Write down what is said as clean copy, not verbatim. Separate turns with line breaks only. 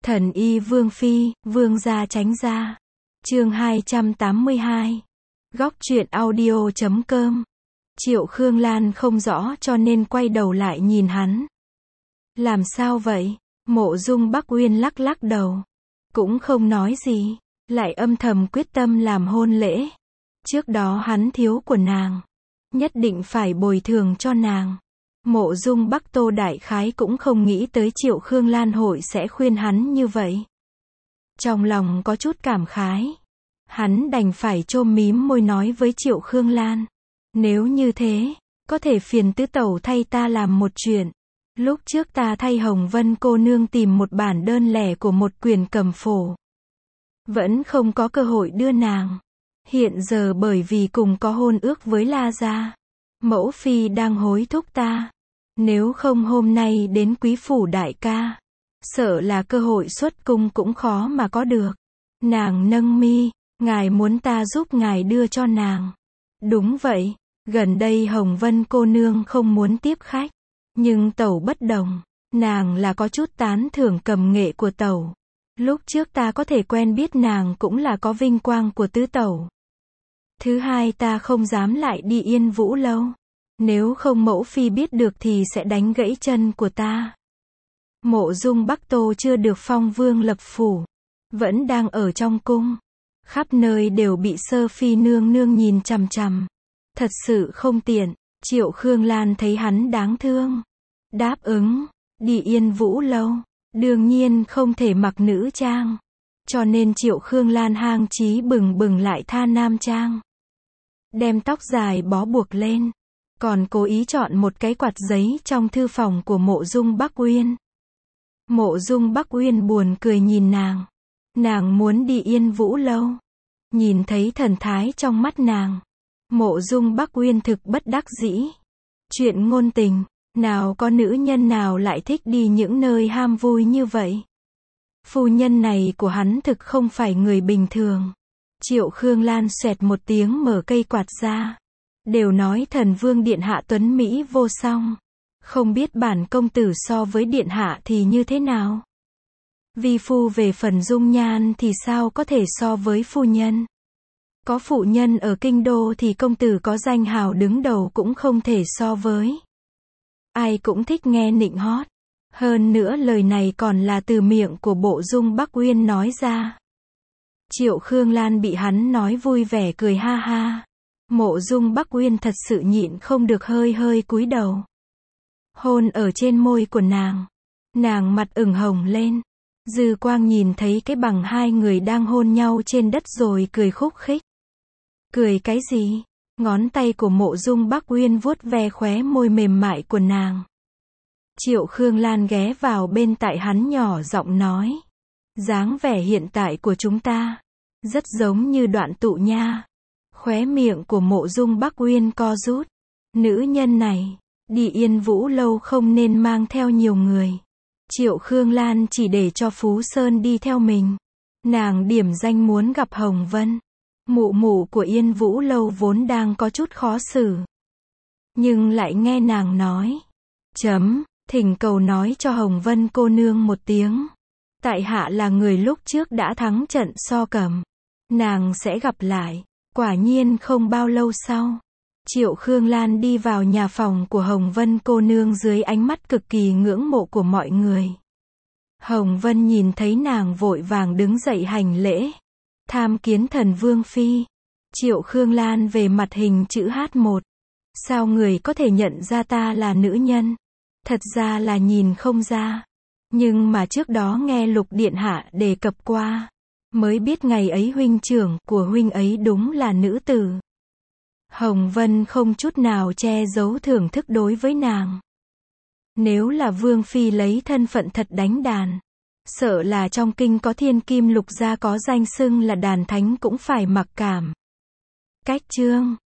Thần y Vương Phi, Vương gia tránh ra. Chương 282. Góc truyện audio.com. Triệu Khương Lan không rõ cho nên quay đầu lại nhìn hắn. Làm sao vậy? Mộ Dung Bắc Uyên lắc lắc đầu. Cũng không nói gì, lại âm thầm quyết tâm làm hôn lễ. Trước đó hắn thiếu của nàng, nhất định phải bồi thường cho nàng. Mộ Dung Bắc Tô đại khái cũng không nghĩ tới Triệu Khương Lan hội sẽ khuyên hắn như vậy. Trong lòng có chút cảm khái, hắn đành phải chôm mím môi nói với Triệu Khương Lan. Nếu như thế, có thể phiền tứ tẩu thay ta làm một chuyện. Lúc trước ta thay Hồng Vân cô nương tìm một bản đơn lẻ của một quyển cầm phổ. Vẫn không có cơ hội đưa nàng. Hiện giờ bởi vì cùng có hôn ước với La gia, mẫu phi đang hối thúc ta. Nếu không hôm nay đến quý phủ đại ca, sợ là cơ hội xuất cung cũng khó mà có được. Nàng nâng mi, ngài muốn ta giúp ngài đưa cho nàng. Đúng vậy, gần đây Hồng Vân cô nương không muốn tiếp khách. Nhưng tẩu bất đồng, nàng là có chút tán thưởng cầm nghệ của tẩu. Lúc trước ta có thể quen biết nàng cũng là có vinh quang của tứ tẩu. Thứ hai ta không dám lại đi Yên Vũ lâu. Nếu không mẫu phi biết được thì sẽ đánh gãy chân của ta. Mộ Dung Bắc Tô chưa được phong vương lập phủ, vẫn đang ở trong cung. Khắp nơi đều bị Sơ Phi nương nương nhìn chằm chằm. Thật sự không tiện. Triệu Khương Lan thấy hắn đáng thương, đáp ứng, đi Yên Vũ lâu, đương nhiên không thể mặc nữ trang. Cho nên Triệu Khương Lan hang chí bừng bừng lại tha nam trang. Đem tóc dài bó buộc lên, còn cố ý chọn một cái quạt giấy trong thư phòng của Mộ Dung Bắc Uyên. Mộ Dung Bắc Uyên buồn cười nhìn nàng. Nàng muốn đi Yên Vũ lâu. Nhìn thấy thần thái trong mắt nàng, Mộ Dung Bắc Uyên thực bất đắc dĩ. Chuyện ngôn tình, nào có nữ nhân nào lại thích đi những nơi ham vui như vậy. Phu nhân này của hắn thực không phải người bình thường. Triệu Khương Lan xoẹt một tiếng mở cây quạt ra. Đều nói thần vương điện hạ tuấn Mỹ vô song. Không biết bản công tử so với điện hạ thì như thế nào? Vi phu về phần dung nhan thì sao có thể so với phu nhân? Có phụ nhân ở kinh đô thì công tử có danh hào đứng đầu cũng không thể so với. Ai cũng thích nghe nịnh hót. Hơn nữa lời này còn là từ miệng của Mộ Dung Bắc Uyên nói ra. Triệu Khương Lan bị hắn nói vui vẻ cười ha ha. Mộ Dung Bắc Uyên thật sự nhịn không được hơi hơi cúi đầu. Hôn ở trên môi của nàng. Nàng mặt ửng hồng lên. Dư quang nhìn thấy cái bằng hai người đang hôn nhau trên đất rồi cười khúc khích. Cười cái gì? Ngón tay của Mộ Dung Bắc Uyên vuốt ve khóe môi mềm mại của nàng. Triệu Khương Lan ghé vào bên tai hắn nhỏ giọng nói. Dáng vẻ hiện tại của chúng ta rất giống như Đoạn Tụ nha. Khóe miệng của Mộ Dung Bắc Uyên co rút. Nữ nhân này, đi Yên Vũ lâu không nên mang theo nhiều người. Triệu Khương Lan chỉ để cho Phú Sơn đi theo mình. Nàng điểm danh muốn gặp Hồng Vân. Mụ mụ của Yên Vũ lâu vốn đang có chút khó xử. Nhưng lại nghe nàng nói. Thỉnh cầu nói cho Hồng Vân cô nương một tiếng. Tại hạ là người lúc trước đã thắng trận so cẩm. Nàng sẽ gặp lại. Quả nhiên không bao lâu sau, Triệu Khương Lan đi vào nhà phòng của Hồng Vân cô nương dưới ánh mắt cực kỳ ngưỡng mộ của mọi người. Hồng Vân nhìn thấy nàng vội vàng đứng dậy hành lễ. Tham kiến thần vương phi. Triệu Khương Lan về mặt hình chữ H1. Sao người có thể nhận ra ta là nữ nhân? Thật ra là nhìn không ra. Nhưng mà trước đó nghe Lục Điện hạ đề cập qua, mới biết ngày ấy huynh trưởng của huynh ấy đúng là nữ tử. Hồng Vân không chút nào che giấu thưởng thức đối với nàng. Nếu là vương phi lấy thân phận thật đánh đàn, sợ là trong kinh có thiên kim Lục gia có danh xưng là đàn thánh cũng phải mặc cảm. Cách chương